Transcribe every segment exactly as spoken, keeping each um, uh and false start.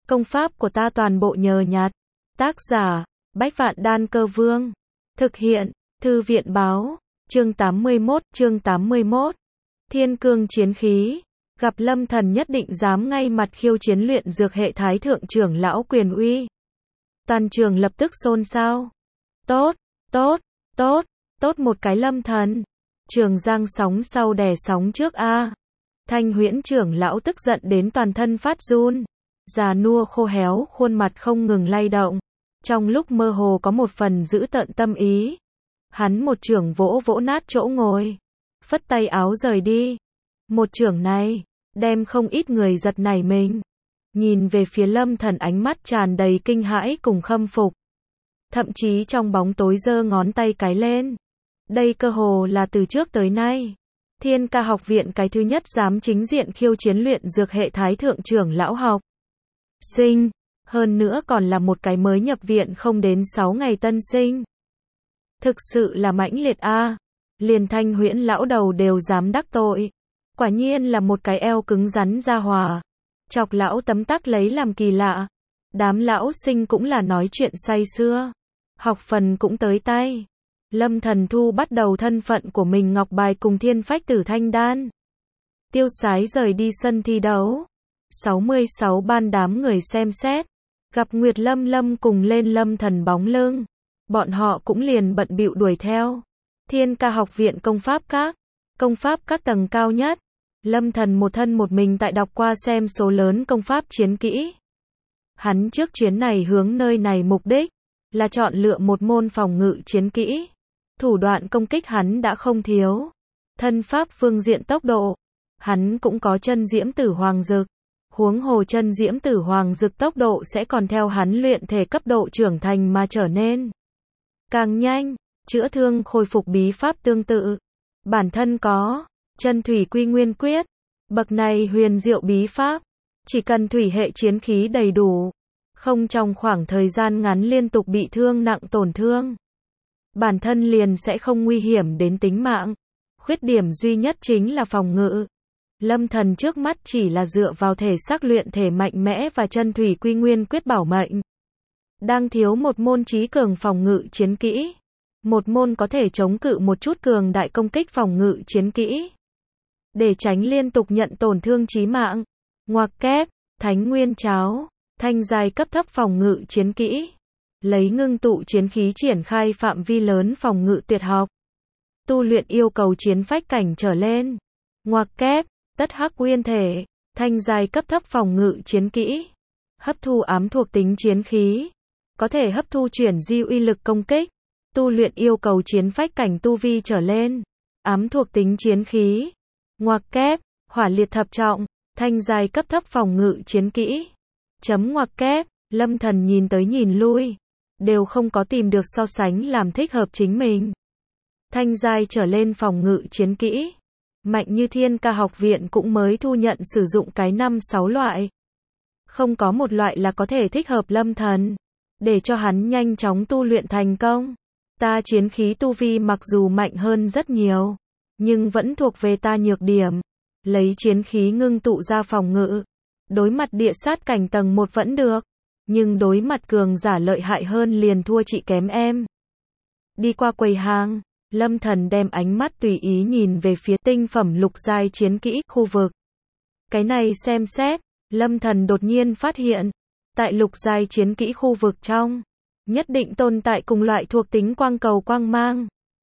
Công pháp của ta toàn bộ nhờ nhặt. Tác giả, Bách Vạn Đan Cơ Vương. Thực hiện, Thư viện Báo. Chương tám mươi mốt, chương tám mươi mốt. Thiên cương chiến khí. Gặp Lâm Thần nhất định dám ngay mặt khiêu chiến luyện dược hệ thái thượng trưởng lão quyền uy. Toàn trường lập tức xôn xao. Tốt, tốt, tốt, tốt một cái Lâm Thần. Trường giang sóng sau đè sóng trước a. Thanh Huyễn trưởng lão tức giận đến toàn thân phát run. Già nua khô héo, khuôn mặt không ngừng lay động. Trong lúc mơ hồ có một phần dữ tợn tâm ý. Hắn một chưởng vỗ vỗ nát chỗ ngồi. Phất tay áo rời đi. Một chưởng này, đem không ít người giật nảy mình. Nhìn về phía Lâm Thần ánh mắt tràn đầy kinh hãi cùng khâm phục. Thậm chí trong bóng tối giơ ngón tay cái lên. Đây cơ hồ là từ trước tới nay. Thiên Ca học viện cái thứ nhất dám chính diện khiêu chiến luyện dược hệ thái thượng trưởng lão học sinh. Hơn nữa còn là một cái mới nhập viện không đến sáu ngày tân sinh. Thực sự là mãnh liệt a. Liền Thanh Huyễn lão đầu đều dám đắc tội. Quả nhiên là một cái eo cứng rắn ra hòa. Chọc lão tấm tắc lấy làm kỳ lạ. Đám lão sinh cũng là nói chuyện say sưa. Học phần cũng tới tay. Lâm Thần thu bắt đầu thân phận của mình ngọc bài cùng thiên phách tử thanh đan. Tiêu sái rời đi sân thi đấu. sáu mươi sáu ban đám người xem xét. Gặp Nguyệt Lâm Lâm cùng lên Lâm Thần bóng lưng. Bọn họ cũng liền bận bịu đuổi theo. Thiên Ca học viện công pháp các. Công pháp các tầng cao nhất. Lâm Thần một thân một mình tại đọc qua xem số lớn công pháp chiến kỹ. Hắn trước chuyến này hướng nơi này mục đích là chọn lựa một môn phòng ngự chiến kỹ. Thủ đoạn công kích hắn đã không thiếu. Thân pháp phương diện tốc độ, hắn cũng có chân diễm tử hoàng dực. Huống hồ chân diễm tử hoàng dực tốc độ sẽ còn theo hắn luyện thể cấp độ trưởng thành mà trở nên càng nhanh. Chữa thương khôi phục bí pháp tương tự. Bản thân có chân thủy quy nguyên quyết. Bậc này huyền diệu bí pháp. Chỉ cần thủy hệ chiến khí đầy đủ. Không trong khoảng thời gian ngắn liên tục bị thương nặng tổn thương. Bản thân liền sẽ không nguy hiểm đến tính mạng. Khuyết điểm duy nhất chính là phòng ngự. Lâm Thần trước mắt chỉ là dựa vào thể xác luyện thể mạnh mẽ và chân thủy quy nguyên quyết bảo mệnh. Đang thiếu một môn trí cường phòng ngự chiến kỹ. Một môn có thể chống cự một chút cường đại công kích phòng ngự chiến kỹ. Để tránh liên tục nhận tổn thương chí mạng. Ngoặc kép, Thánh Nguyên Cháo, thanh giai cấp thấp phòng ngự chiến kỹ. Lấy ngưng tụ chiến khí triển khai phạm vi lớn phòng ngự tuyệt học. Tu luyện yêu cầu chiến phách cảnh trở lên. Ngoặc kép, Tất Hắc Nguyên Thể, thanh giai cấp thấp phòng ngự chiến kỹ. Hấp thu ám thuộc tính chiến khí. Có thể hấp thu chuyển di uy lực công kích. Tu luyện yêu cầu chiến phách cảnh tu vi trở lên. Ám thuộc tính chiến khí. Ngoặc kép, Hỏa liệt thập trọng, thanh giai cấp thấp phòng ngự chiến kỹ. Chấm ngoặc kép, Lâm Thần nhìn tới nhìn lui. Đều không có tìm được so sánh làm thích hợp chính mình. Thanh giai trở lên phòng ngự chiến kỹ. Mạnh như Thiên Ca học viện cũng mới thu nhận sử dụng cái năm sáu loại. Không có một loại là có thể thích hợp Lâm Thần. Để cho hắn nhanh chóng tu luyện thành công. Ta chiến khí tu vi mặc dù mạnh hơn rất nhiều. Nhưng vẫn thuộc về ta nhược điểm. Lấy chiến khí ngưng tụ ra phòng ngự. Đối mặt địa sát cảnh tầng một vẫn được. Nhưng đối mặt cường giả lợi hại hơn liền thua chị kém em. Đi qua quầy hàng, Lâm Thần đem ánh mắt tùy ý nhìn về phía tinh phẩm lục giai chiến kỹ khu vực. Cái này xem xét, Lâm Thần đột nhiên phát hiện, tại lục giai chiến kỹ khu vực trong, nhất định tồn tại cùng loại thuộc tính quang cầu quang mang.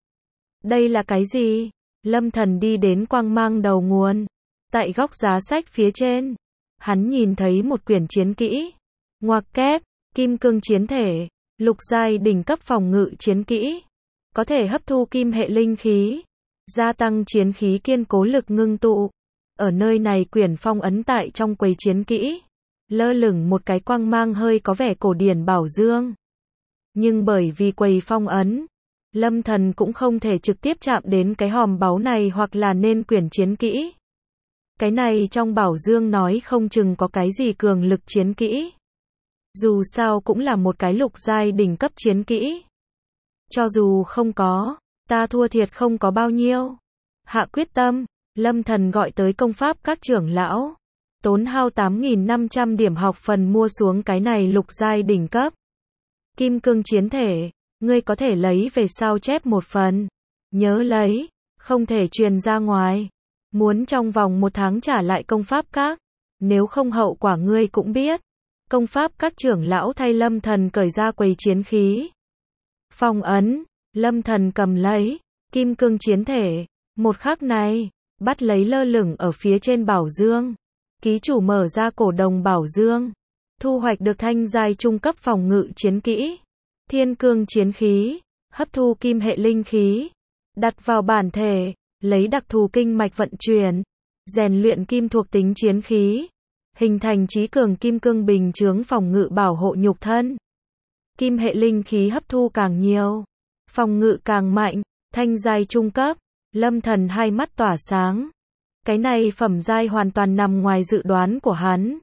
Đây là cái gì? Lâm Thần đi đến quang mang đầu nguồn. Tại góc giá sách phía trên, hắn nhìn thấy một quyển chiến kỹ. Ngoặc kép, Kim Cương Chiến Thể, lục giai đỉnh cấp phòng ngự chiến kỹ. Có thể hấp thu kim hệ linh khí. Gia tăng chiến khí kiên cố lực ngưng tụ. Ở nơi này quyển phong ấn tại trong quầy chiến kỹ. Lơ lửng một cái quang mang hơi có vẻ cổ điển bảo dương. Nhưng bởi vì quầy phong ấn, Lâm Thần cũng không thể trực tiếp chạm đến cái hòm báu này hoặc là nên quyển chiến kỹ. Cái này trong bảo dương nói không chừng có cái gì cường lực chiến kỹ. Dù sao cũng là một cái lục giai đỉnh cấp chiến kỹ. Cho dù không có, ta thua thiệt không có bao nhiêu. Hạ quyết tâm, Lâm Thần gọi tới công pháp các trưởng lão. tốn hao tám nghìn năm trăm điểm học phần mua xuống cái này lục giai đỉnh cấp. Kim cương chiến thể, ngươi có thể lấy về sao chép một phần. Nhớ lấy, không thể truyền ra ngoài. Muốn trong vòng một tháng trả lại công pháp các. Nếu không hậu quả ngươi cũng biết. Công pháp các trưởng lão thay Lâm Thần cởi ra quầy chiến khí. Phong ấn, Lâm Thần cầm lấy, kim cương chiến thể. Một khắc này, bắt lấy lơ lửng ở phía trên bảo dương. Ký chủ mở ra cổ đồng bảo dương. Thu hoạch được thanh giai trung cấp phòng ngự chiến kỹ. Thiên cương chiến khí, hấp thu kim hệ linh khí. Đặt vào bản thể, lấy đặc thù kinh mạch vận chuyển. Rèn luyện kim thuộc tính chiến khí. Hình thành trí cường kim cương bình chướng phòng ngự bảo hộ nhục thân. Kim hệ linh khí hấp thu càng nhiều, phòng ngự càng mạnh, thanh giai trung cấp. Lâm Thần hai mắt tỏa sáng. Cái này phẩm giai hoàn toàn nằm ngoài dự đoán của hắn.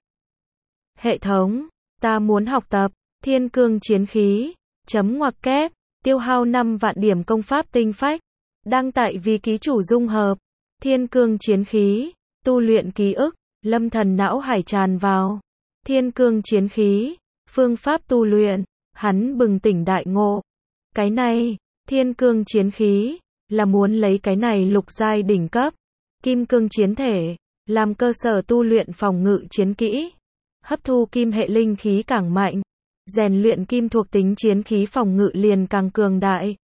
Hệ thống, ta muốn học tập thiên cương chiến khí. Chấm ngoặc kép, tiêu hao năm vạn điểm công pháp tinh phách. Đăng tại vì ký chủ dung hợp. Thiên cương chiến khí, tu luyện ký ức. Lâm Thần não hải tràn vào. Thiên cương chiến khí, phương pháp tu luyện. Hắn bừng tỉnh đại ngộ. Cái này, thiên cương chiến khí, là muốn lấy cái này lục giai đỉnh cấp. Kim cương chiến thể, làm cơ sở tu luyện phòng ngự chiến kỹ. Hấp thu kim hệ linh khí càng mạnh. Rèn luyện kim thuộc tính chiến khí phòng ngự liền càng cường đại.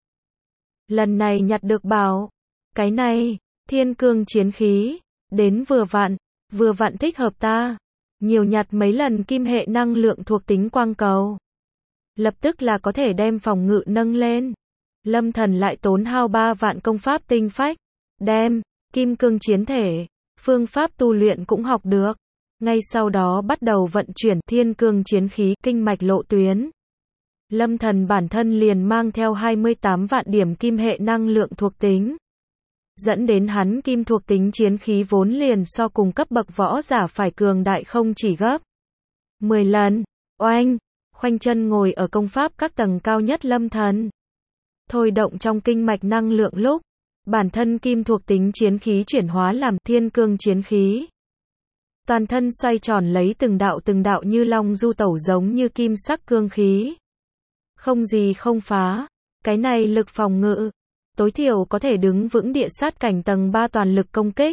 Lần này nhặt được bảo. Cái này, thiên cương chiến khí, đến vừa vặn, vừa vặn thích hợp ta. Nhiều nhặt mấy lần kim hệ năng lượng thuộc tính quang cầu. Lập tức là có thể đem phòng ngự nâng lên. Lâm Thần lại tốn hao ba vạn công pháp tinh phách. Đem, kim cương chiến thể, phương pháp tu luyện cũng học được. Ngay sau đó bắt đầu vận chuyển thiên cương chiến khí kinh mạch lộ tuyến. Lâm Thần bản thân liền mang theo hai mươi tám vạn điểm kim hệ năng lượng thuộc tính. Dẫn đến hắn kim thuộc tính chiến khí vốn liền so cùng cấp bậc võ giả phải cường đại không chỉ gấp mười lần. Oanh, khoanh chân ngồi ở công pháp các tầng cao nhất Lâm Thần. Thôi động trong kinh mạch năng lượng lúc, bản thân kim thuộc tính chiến khí chuyển hóa làm thiên cương chiến khí. Toàn thân xoay tròn lấy từng đạo từng đạo như long du tẩu giống như kim sắc cương khí. Không gì không phá, cái này lực phòng ngự, tối thiểu có thể đứng vững địa sát cảnh tầng ba toàn lực công kích.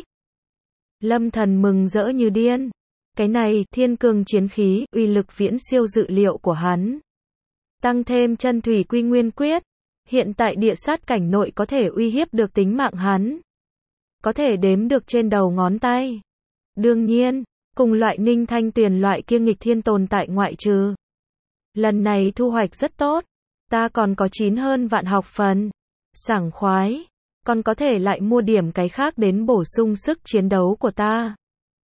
Lâm Thần mừng rỡ như điên. Cái này, thiên cương chiến khí, uy lực viễn siêu dự liệu của hắn. Tăng thêm chân thủy quy nguyên quyết, hiện tại địa sát cảnh nội có thể uy hiếp được tính mạng hắn. Có thể đếm được trên đầu ngón tay. Đương nhiên, cùng loại Ninh Thanh Tuyền loại kia nghịch thiên tồn tại ngoại trừ. Lần này thu hoạch rất tốt. Ta còn có chín hơn vạn học phần. Sảng khoái. Còn có thể lại mua điểm cái khác đến bổ sung sức chiến đấu của ta.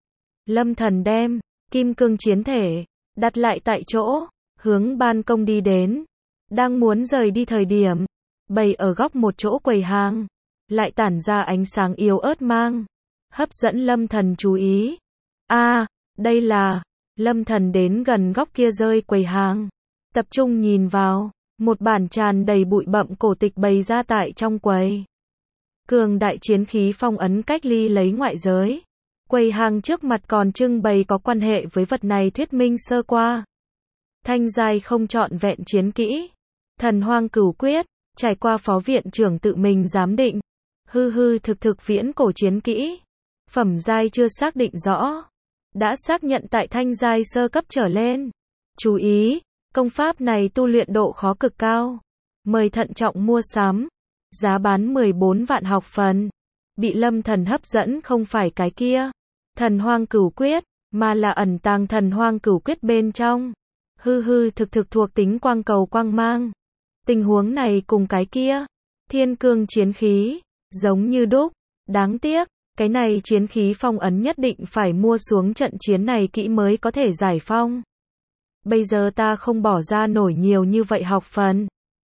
Lâm Thần đem kim cương chiến thể đặt lại tại chỗ, hướng ban công đi đến. Đang muốn rời đi thời điểm, bày ở góc một chỗ quầy hàng, lại tản ra ánh sáng yếu ớt mang, hấp dẫn Lâm Thần chú ý. A, à, đây là, Lâm Thần đến gần góc kia rơi quầy hàng, tập trung nhìn vào, một bản tràn đầy bụi bặm cổ tịch bày ra tại trong quầy. Cường đại chiến khí phong ấn cách ly lấy ngoại giới. Quầy hàng trước mặt còn trưng bày có quan hệ với vật này thuyết minh sơ qua. Thanh giai không trọn vẹn chiến kỹ. Thần hoang cửu quyết, trải qua phó viện trưởng tự mình giám định. Hư hư thực thực viễn cổ chiến kỹ. Phẩm giai chưa xác định rõ. Đã xác nhận tại thanh giai sơ cấp trở lên. Chú ý, công pháp này tu luyện độ khó cực cao. Mời thận trọng mua sắm. Giá bán mười bốn vạn học phần. Bị Lâm Thần hấp dẫn không phải cái kia. Thần hoang cửu quyết, mà là ẩn tàng thần hoang cửu quyết bên trong. Hư hư thực thực thuộc tính quang cầu quang mang. Tình huống này cùng cái kia. Thiên cương chiến khí, giống như đúc. Đáng tiếc, cái này chiến khí phong ấn nhất định phải mua xuống trận chiến này kỹ mới có thể giải phong. Bây giờ ta không bỏ ra nổi nhiều như vậy học phần.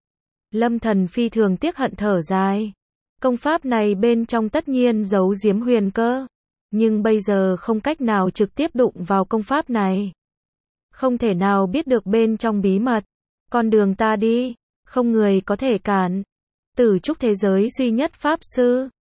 Lâm Thần phi thường tiếc hận thở dài. Công pháp này bên trong tất nhiên giấu giếm huyền cơ. Nhưng bây giờ không cách nào trực tiếp đụng vào công pháp này. Không thể nào biết được bên trong bí mật. Con đường ta đi, không người có thể cản. Tử trúc thế giới duy nhất pháp sư.